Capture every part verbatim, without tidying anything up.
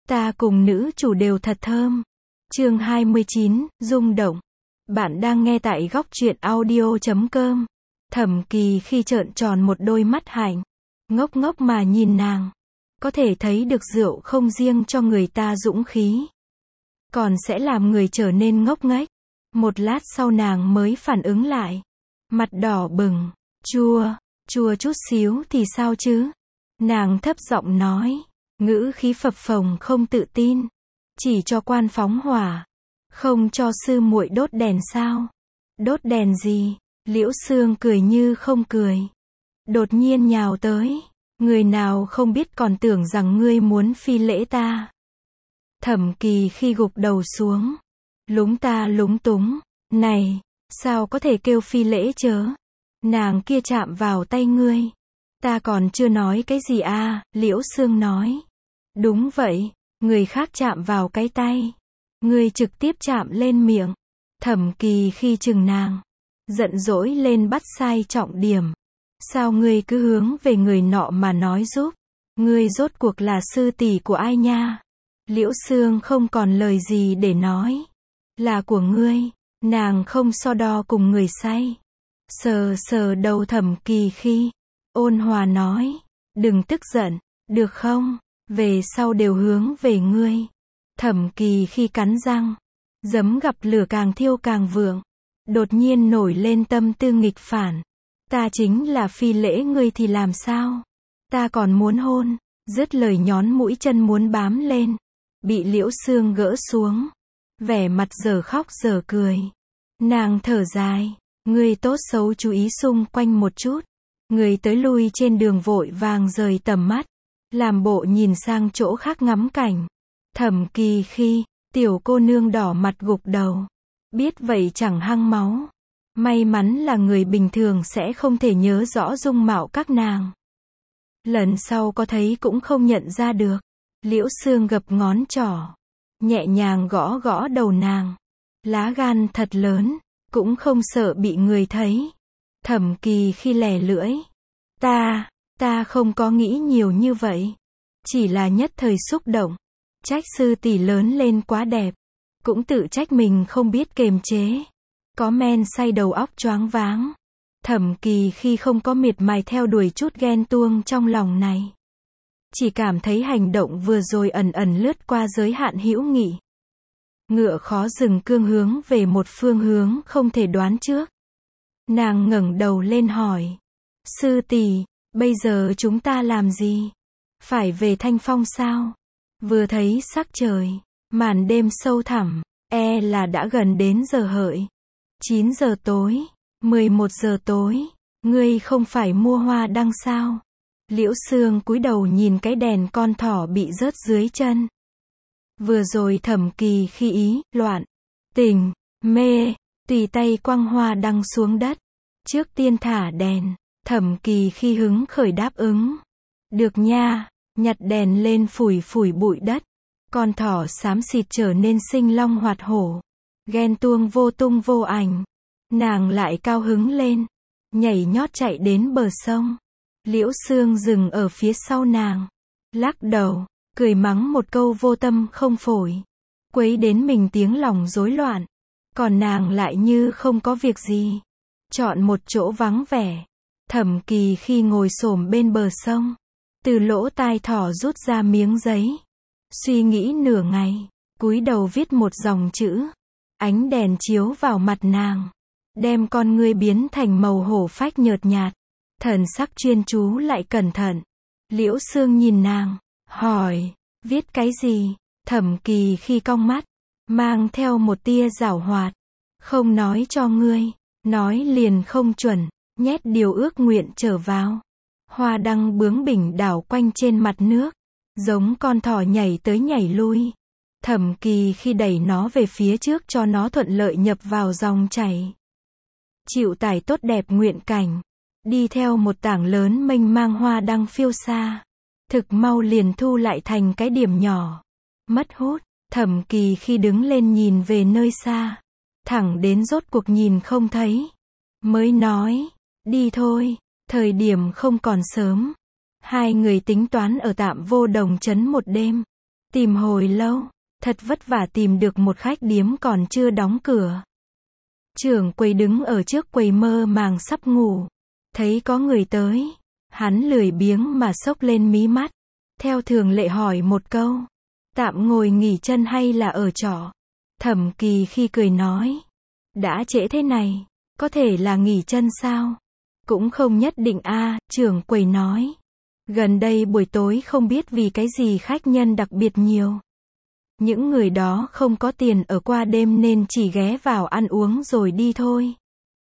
Ta cùng nữ chủ đều thật thơm. Chương hai mươi chín, rung động. Bạn đang nghe tại góc truyện audio chấm com. Thẩm Kỳ khi trợn tròn một đôi mắt hạnh, ngốc ngốc mà nhìn nàng. Có thể thấy được rượu không riêng cho người ta dũng khí, còn sẽ làm người trở nên ngốc nghếch. Một lát sau nàng mới phản ứng lại. Mặt đỏ bừng. Chua, chua chút xíu thì sao chứ? Nàng thấp giọng nói, ngữ khí phập phồng không tự tin. Chỉ cho quan phóng hỏa, không cho sư muội đốt đèn sao? Đốt đèn gì? Liễu Xương cười như không cười, đột nhiên nhào tới. Người nào không biết còn tưởng rằng ngươi muốn phi lễ ta. Thẩm Kỳ khi gục đầu xuống, lúng ta lúng túng. Này, sao có thể kêu phi lễ chớ? Nàng kia chạm vào tay ngươi. Ta còn chưa nói cái gì à? Liễu Xương nói. Đúng vậy, người khác chạm vào cái tay, ngươi trực tiếp chạm lên miệng. Thẩm Kỳ khi chừng nàng, giận dỗi lên bắt sai trọng điểm. Sao ngươi cứ hướng về người nọ mà nói giúp? Ngươi rốt cuộc là sư tỷ của ai nha? Liễu Xương không còn lời gì để nói. Là của ngươi. Nàng không so đo cùng người say. Sờ sờ đầu Thẩm Kỳ khi, ôn hòa nói, đừng tức giận, được không? Về sau đều hướng về ngươi. Thẩm Kỳ khi cắn răng, giấm gặp lửa càng thiêu càng vượng. Đột nhiên nổi lên tâm tư nghịch phản. Ta chính là phi lễ ngươi thì làm sao? Ta còn muốn hôn. Dứt lời nhón mũi chân muốn bám lên, bị Liễu Xương gỡ xuống. Vẻ mặt giờ khóc giờ cười. Nàng thở dài, ngươi tốt xấu chú ý xung quanh một chút. Người tới lui trên đường vội vàng rời tầm mắt, làm bộ nhìn sang chỗ khác ngắm cảnh. Thẩm Kỳ khi, tiểu cô nương đỏ mặt gục đầu. Biết vậy chẳng hăng máu. May mắn là người bình thường sẽ không thể nhớ rõ dung mạo các nàng. Lần sau có thấy cũng không nhận ra được. Liễu Xương gập ngón trỏ, nhẹ nhàng gõ gõ đầu nàng. Lá gan thật lớn, cũng không sợ bị người thấy. Thẩm Kỳ khi lè lưỡi. Ta, ta không có nghĩ nhiều như vậy. Chỉ là nhất thời xúc động. Trách sư tỷ lớn lên quá đẹp. Cũng tự trách mình không biết kiềm chế. Có men say đầu óc choáng váng. Thẩm Kỳ khi không có miệt mài theo đuổi chút ghen tuông trong lòng này. Chỉ cảm thấy hành động vừa rồi ẩn ẩn lướt qua giới hạn hữu nghị. Ngựa khó dừng cương hướng về một phương hướng không thể đoán trước. Nàng ngẩng đầu lên hỏi. Sư tỷ, bây giờ chúng ta làm gì? Phải về Thanh Phong sao? Vừa thấy sắc trời, màn đêm sâu thẳm, e là đã gần đến giờ hợi. chín giờ tối, mười một giờ tối, ngươi không phải mua hoa đăng sao? Liễu Xương cúi đầu nhìn cái đèn con thỏ bị rớt dưới chân. Vừa rồi Thẩm Kỳ khi ý, loạn, tình, mê, tùy tay quăng hoa đăng xuống đất. Trước tiên thả đèn, Thẩm Kỳ khi hứng khởi đáp ứng. Được nha, nhặt đèn lên phủi phủi bụi đất. Con thỏ xám xịt trở nên sinh long hoạt hổ. Ghen tuông vô tung vô ảnh. Nàng lại cao hứng lên, nhảy nhót chạy đến bờ sông. Liễu Xương dừng ở phía sau nàng, lắc đầu, cười mắng một câu vô tâm không phổi, quấy đến mình tiếng lòng rối loạn. Còn nàng lại như không có việc gì, chọn một chỗ vắng vẻ. Thẩm Kỳ khi ngồi xổm bên bờ sông, từ lỗ tai thỏ rút ra miếng giấy, suy nghĩ nửa ngày, cúi đầu viết một dòng chữ. Ánh đèn chiếu vào mặt nàng, đem con ngươi biến thành màu hổ phách nhợt nhạt. Thần sắc chuyên chú lại cẩn thận. Liễu Xương nhìn nàng, hỏi, viết cái gì? Thẩm Kỳ khi cong mắt, mang theo một tia giảo hoạt. Không nói cho ngươi, nói liền không chuẩn, nhét điều ước nguyện trở vào. Hoa đăng bướng bỉnh đảo quanh trên mặt nước, giống con thỏ nhảy tới nhảy lui. Thẩm Kỳ khi đẩy nó về phía trước cho nó thuận lợi nhập vào dòng chảy. Chịu tải tốt đẹp nguyện cảnh, đi theo một tảng lớn mênh mang hoa đăng phiêu xa. Thực mau liền thu lại thành cái điểm nhỏ. Mất hút, Thẩm Kỳ khi đứng lên nhìn về nơi xa. Thẳng đến rốt cuộc nhìn không thấy. Mới nói, đi thôi, thời điểm không còn sớm. Hai người tính toán ở Tạm Vô Đồng trấn một đêm. Tìm hồi lâu, thật vất vả tìm được một khách điếm còn chưa đóng cửa. Trưởng quầy đứng ở trước quầy mơ màng sắp ngủ. Thấy có người tới, hắn lười biếng mà xốc lên mí mắt. Theo thường lệ hỏi một câu. Tạm ngồi nghỉ chân hay là ở trọ? Thẩm Kỳ khi cười nói. Đã trễ thế này, có thể là nghỉ chân sao? Cũng không nhất định a, trưởng quầy nói. Gần đây buổi tối không biết vì cái gì khách nhân đặc biệt nhiều. Những người đó không có tiền ở qua đêm nên chỉ ghé vào ăn uống rồi đi thôi.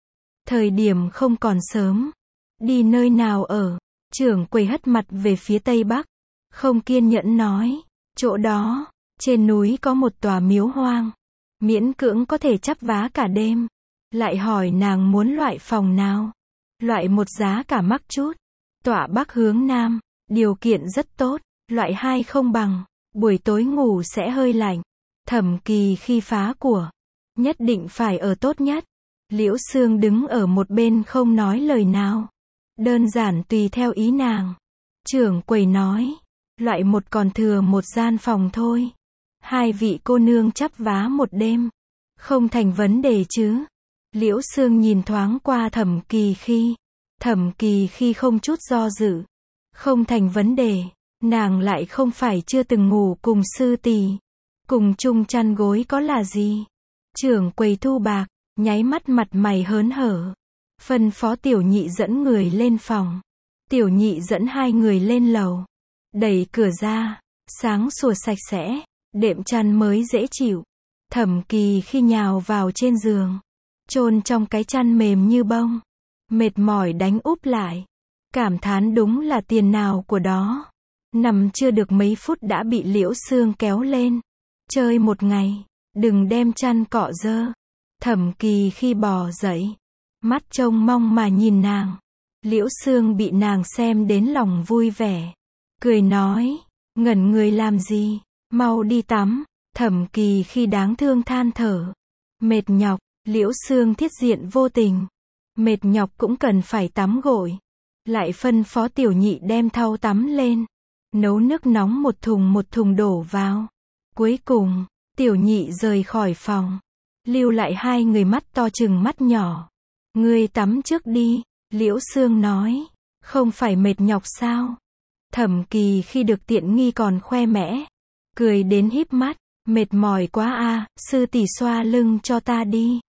Thời điểm không còn sớm. Đi nơi nào ở? Trưởng quầy hất mặt về phía tây bắc. Không kiên nhẫn nói. Chỗ đó, trên núi có một tòa miếu hoang. Miễn cưỡng có thể chắp vá cả đêm. Lại hỏi nàng muốn loại phòng nào? Loại một giá cả mắc chút. Tọa bắc hướng nam. Điều kiện rất tốt. Loại hai không bằng. Buổi tối ngủ sẽ hơi lạnh. Thẩm Kỳ khi phá của. Nhất định phải ở tốt nhất. Liễu Xương đứng ở một bên không nói lời nào. Đơn giản tùy theo ý nàng. Trưởng quầy nói. Loại một còn thừa một gian phòng thôi. Hai vị cô nương chắp vá một đêm. Không thành vấn đề chứ. Liễu Xương nhìn thoáng qua Thẩm Kỳ khi. Thẩm Kỳ khi không chút do dự. Không thành vấn đề. Nàng lại không phải chưa từng ngủ cùng sư tỷ. Cùng chung chăn gối có là gì. Trưởng quầy thu bạc. Nháy mắt mặt mày hớn hở. Phân phó tiểu nhị dẫn người lên phòng. Tiểu nhị dẫn hai người lên lầu. Đẩy cửa ra. Sáng sủa sạch sẽ. Đệm chăn mới dễ chịu. Thẩm Kỳ khi nhào vào trên giường. Chôn trong cái chăn mềm như bông. Mệt mỏi đánh úp lại. Cảm thán đúng là tiền nào của đó. Nằm chưa được mấy phút đã bị Liễu Xương kéo lên. Chơi một ngày. Đừng đem chăn cọ dơ. Thẩm Kỳ khi bò dậy. Mắt trông mong mà nhìn nàng. Liễu Xương bị nàng xem đến lòng vui vẻ. Cười nói. Ngẩn người làm gì? Mau đi tắm. Thẩm Kỳ khi đáng thương than thở. Mệt nhọc. Liễu Xương thiết diện vô tình. Mệt nhọc cũng cần phải tắm gội. Lại phân phó tiểu nhị đem thau tắm lên. Nấu nước nóng một thùng một thùng đổ vào. Cuối cùng, tiểu nhị rời khỏi phòng. Lưu lại hai người mắt to chừng mắt nhỏ. Ngươi tắm trước đi. Liễu Xương nói. Không phải mệt nhọc sao? Thẩm Kỳ khi được tiện nghi còn khoe mẽ. Cười đến híp mắt. Mệt mỏi quá a, sư tỷ xoa lưng cho ta đi.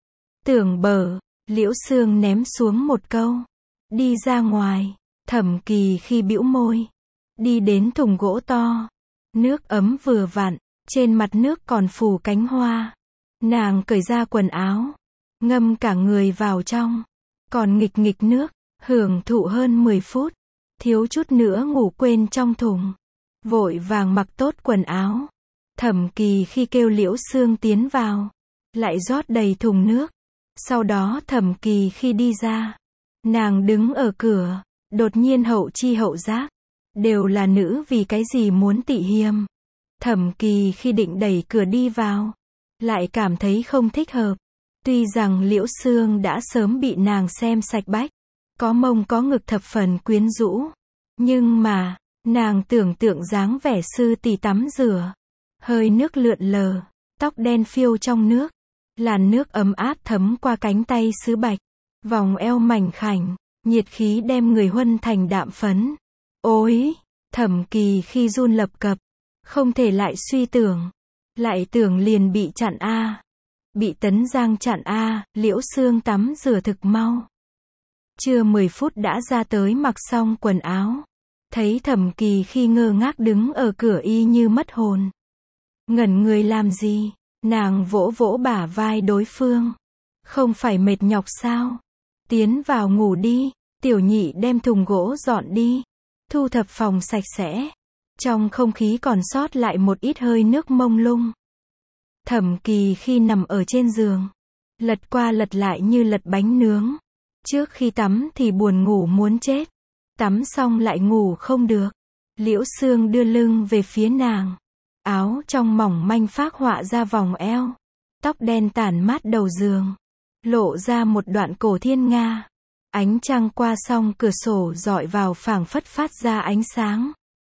Tưởng bở. Liễu Xương ném xuống một câu. Đi ra ngoài. Thẩm Kỳ khi bĩu môi. Đi đến thùng gỗ to. Nước ấm vừa vặn. Trên mặt nước còn phủ cánh hoa. Nàng cởi ra quần áo. Ngâm cả người vào trong. Còn nghịch nghịch nước. Hưởng thụ hơn mười phút. Thiếu chút nữa ngủ quên trong thùng. Vội vàng mặc tốt quần áo. Thẩm Kỳ khi kêu Liễu Xương tiến vào. Lại rót đầy thùng nước. Sau đó Thẩm Kỳ khi đi ra. Nàng đứng ở cửa. Đột nhiên hậu chi hậu giác. Đều là nữ vì cái gì muốn tị hiềm. Thẩm Kỳ khi định đẩy cửa đi vào. Lại cảm thấy không thích hợp. Tuy rằng Liễu Xương đã sớm bị nàng xem sạch bách. Có mông có ngực thập phần quyến rũ. Nhưng mà, nàng tưởng tượng dáng vẻ sư tỷ tắm rửa. Hơi nước lượn lờ. Tóc đen phiêu trong nước. Làn nước ấm áp thấm qua cánh tay sứ bạch. Vòng eo mảnh khảnh. Nhiệt khí đem người huân thành đạm phấn. Ôi! Thẩm Kỳ khi run lập cập. Không thể lại suy tưởng. Lại tưởng liền bị chặn a. Bị Tấn Giang chặn a. Liễu Xương tắm rửa thực mau. Chưa mười phút đã ra tới mặc xong quần áo. Thấy Thẩm Kỳ khi ngơ ngác đứng ở cửa y như mất hồn. Ngẩn người làm gì? Nàng vỗ vỗ bả vai đối phương. Không phải mệt nhọc sao? Tiến vào ngủ đi. Tiểu nhị đem thùng gỗ dọn đi. Thu thập phòng sạch sẽ. Trong không khí còn sót lại một ít hơi nước mông lung. Thẩm Kỳ khi nằm ở trên giường. Lật qua lật lại như lật bánh nướng. Trước khi tắm thì buồn ngủ muốn chết. Tắm xong lại ngủ không được. Liễu Xương đưa lưng về phía nàng. Áo trong mỏng manh phác họa ra vòng eo. Tóc đen tản mát đầu giường. Lộ ra một đoạn cổ thiên nga. Ánh trăng qua song cửa sổ dọi vào phảng phất phát ra ánh sáng.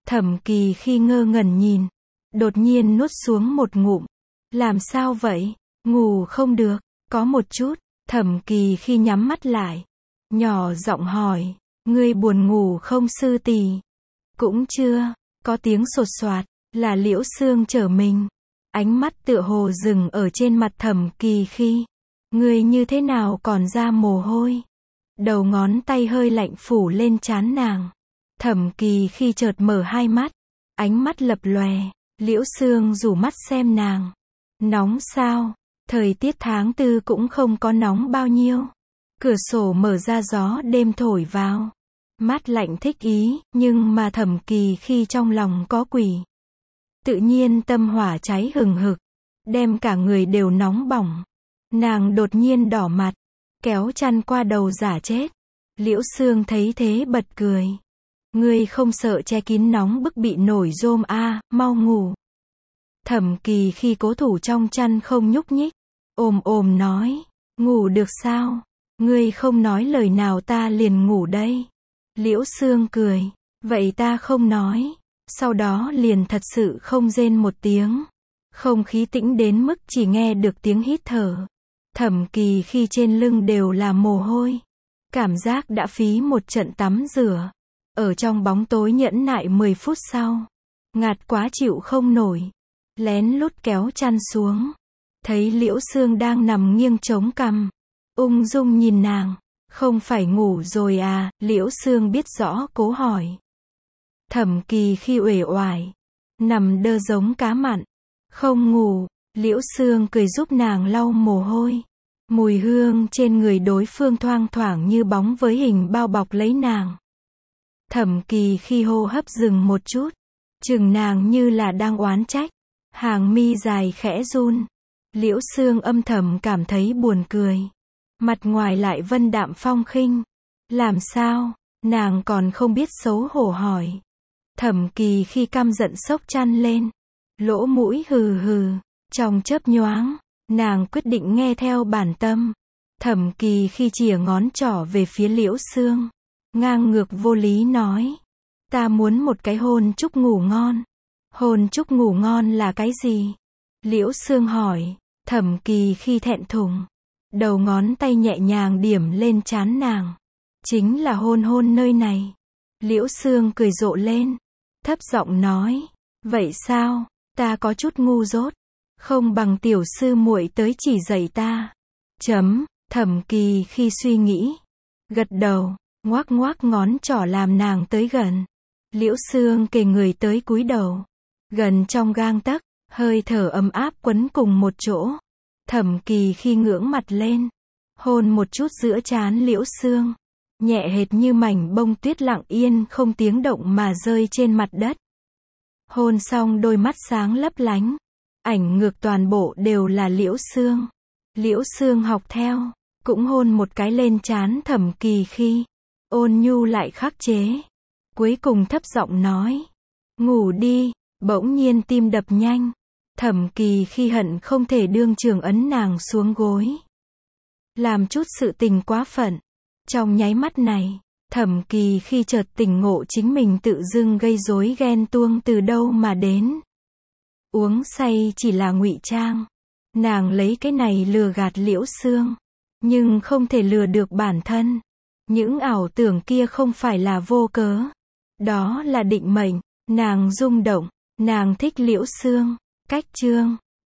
Thẩm Kỳ khi ngơ ngẩn nhìn, đột nhiên nuốt xuống một ngụm. Làm sao vậy? Ngủ không được, có một chút. Thẩm Kỳ khi nhắm mắt lại, nhỏ giọng hỏi, ngươi buồn ngủ không sư tỷ? Cũng chưa. Có tiếng sột soạt, là Liễu Xương trở mình. Ánh mắt tựa hồ dừng ở trên mặt Thẩm Kỳ khi. Ngươi như thế nào còn ra mồ hôi? Đầu ngón tay hơi lạnh phủ lên trán nàng. Thẩm Kỳ khi chợt mở hai mắt, ánh mắt lập lòe. Liễu Xương rủ mắt xem nàng. Nóng sao? Thời tiết tháng tư cũng không có nóng bao nhiêu. Cửa sổ mở ra gió đêm thổi vào. Mát lạnh thích ý, nhưng mà Thẩm Kỳ khi trong lòng có quỷ. Tự nhiên tâm hỏa cháy hừng hực, đem cả người đều nóng bỏng. Nàng đột nhiên đỏ mặt, kéo chăn qua đầu giả chết. Liễu Xương thấy thế bật cười. Ngươi không sợ che kín nóng bức bị nổi rôm a, mau ngủ. Thẩm Kỳ khi cố thủ trong chăn không nhúc nhích, ồm ồm nói, ngủ được sao? Ngươi không nói lời nào ta liền ngủ đây. Liễu Xương cười, vậy ta không nói. Sau đó liền thật sự không rên một tiếng. Không khí tĩnh đến mức chỉ nghe được tiếng hít thở. Thẩm Kỳ khi trên lưng đều là mồ hôi. Cảm giác đã phí một trận tắm rửa. Ở trong bóng tối nhẫn nại mười phút sau. Ngạt quá chịu không nổi. Lén lút kéo chăn xuống. Thấy Liễu Xương đang nằm nghiêng chống cằm. Ung dung nhìn nàng. Không phải ngủ rồi à? Liễu Xương biết rõ cố hỏi. Thẩm Kỳ khi uể oải. Nằm đơ giống cá mặn. Không ngủ. Liễu Xương cười giúp nàng lau mồ hôi. Mùi hương trên người đối phương thoang thoảng như bóng với hình bao bọc lấy nàng. Thẩm Kỳ khi hô hấp dừng một chút. Chừng nàng như là đang oán trách. Hàng mi dài khẽ run. Liễu Xương âm thầm cảm thấy buồn cười. Mặt ngoài lại vân đạm phong khinh. Làm sao? Nàng còn không biết xấu hổ hỏi. Thẩm Kỳ khi căm giận xốc chăn lên. Lỗ mũi hừ hừ. Trong chớp nhoáng, nàng quyết định nghe theo bản tâm. Thẩm Kỳ khi chìa ngón trỏ về phía Liễu Xương. Ngang ngược vô lý nói. Ta muốn một cái hôn chúc ngủ ngon. Hôn chúc ngủ ngon là cái gì? Liễu Xương hỏi. Thẩm Kỳ khi thẹn thùng. Đầu ngón tay nhẹ nhàng điểm lên trán nàng. Chính là hôn hôn nơi này. Liễu Xương cười rộ lên. Thấp giọng nói. Vậy sao? Ta có chút ngu dốt. Không bằng tiểu sư muội tới chỉ dạy ta. Chấm. Thẩm Kỳ khi suy nghĩ. Gật đầu. Ngoác ngoác ngón trỏ làm nàng tới gần. Liễu Xương kề người tới cúi đầu. Gần trong gang tấc. Hơi thở ấm áp quấn cùng một chỗ. Thẩm Kỳ khi ngưỡng mặt lên. Hôn một chút giữa trán Liễu Xương. Nhẹ hệt như mảnh bông tuyết lặng yên không tiếng động mà rơi trên mặt đất. Hôn xong đôi mắt sáng lấp lánh. Ảnh ngược toàn bộ đều là Liễu Xương. Liễu Xương học theo. Cũng hôn một cái lên trán Thẩm Kỳ khi. Ôn nhu lại khắc chế. Cuối cùng thấp giọng nói. Ngủ đi. Bỗng nhiên tim đập nhanh. Thẩm Kỳ khi hận không thể đương trường ấn nàng xuống gối. Làm chút sự tình quá phận. Trong nháy mắt này, Thẩm Kỳ khi chợt tỉnh ngộ chính mình tự dưng gây rối ghen tuông từ đâu mà đến. Uống say chỉ là ngụy trang. Nàng lấy cái này lừa gạt Liễu Xương. Nhưng không thể lừa được bản thân. Những ảo tưởng kia không phải là vô cớ. Đó là định mệnh. Nàng rung động. Nàng thích Liễu Xương. Cách chương